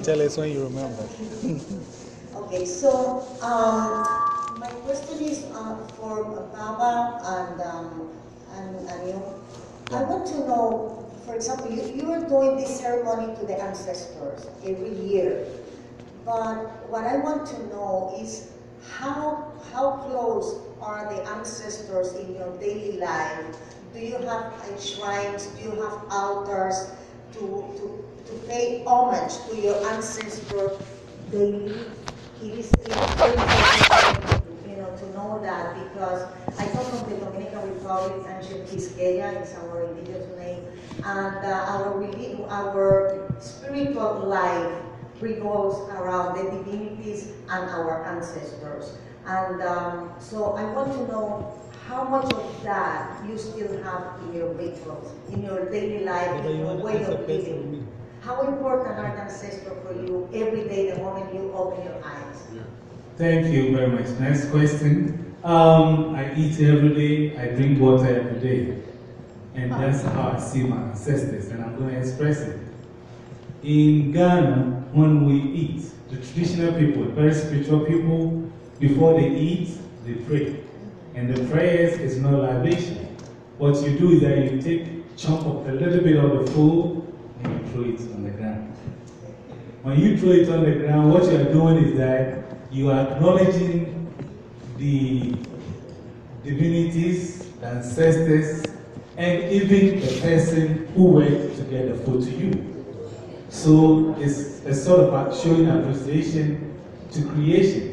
tell us when you remember. Okay, so my question is for Baba and you. I want to know, for example, you are doing this ceremony to the ancestors every year, but what I want to know is how close are the ancestors in your daily life? Do you have shrines? Do you have altars to pay homage to your ancestor daily? It is very important, to know that, because I come from the Dominican Republic, Sanchez Quisqueya is our indigenous name, and our spiritual life revolves around the divinities and our ancestors. And so I want to know how much of that you still have in your rituals, in your daily life, in your way of living. How important are the ancestors for you every day, the moment you open your eyes? Yeah. Thank you very much. Next question. I eat every day, I drink water every day. And that's how I see my ancestors, and I'm going to express it. In Ghana, when we eat, the traditional people, very spiritual people, before they eat, they pray. And the prayers is not libation. What you do is that you take a chunk of a little bit of the food and you throw it on the ground. When you throw it on the ground, what you are doing is that you are acknowledging the divinities, the ancestors, and even the person who went to get the food to you. So it's a sort of showing appreciation to creation.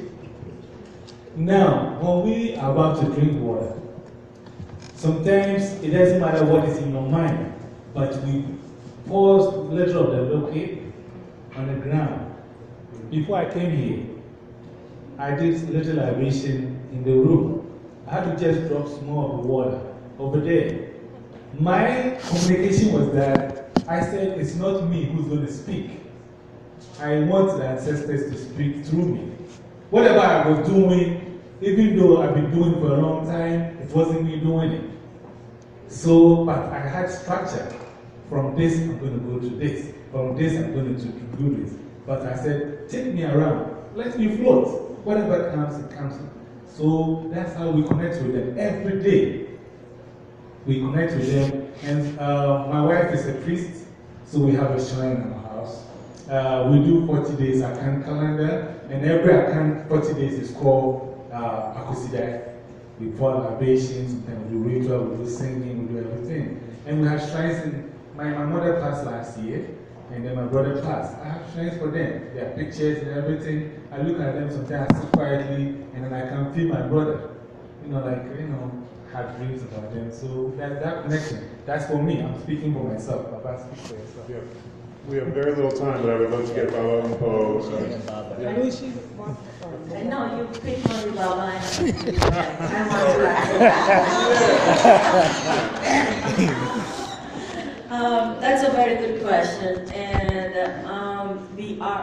Now, when we are about to drink water, sometimes it doesn't matter what is in your mind, but we pour a little of the liquid on the ground. Before I came here, I did a little libation in the room. I had to just drop some more of the water over there. My communication was that I said, it's not me who's going to speak. I want the ancestors to speak through me. Whatever I was doing, even though I've been doing it for a long time, it wasn't me doing it. So, but I had structure. From this, I'm going to go to this. From this, I'm going to do this. But I said, take me around. Let me float. Whatever comes, it comes. So that's how we connect with them. Every day, we connect with them. And my wife is a priest, so we have a shrine in our house. We do 40 days Akan calendar, and every Akan 40 days is called Akusida. We pour libations, and we do ritual, we do singing, we do everything. And we have shrines in my mother passed last year, and then my brother passed. I have shrines for them. There are pictures and everything. I look at them sometimes, I sit quietly, and then I can feel my brother. Have dreams about them. So that connection, that's for me. I'm speaking for myself. Papa, speak for yourself. Yeah. We have very little time, but I would love to get Baba on pose. No, you pick one, Baba. That's a very good question, and we are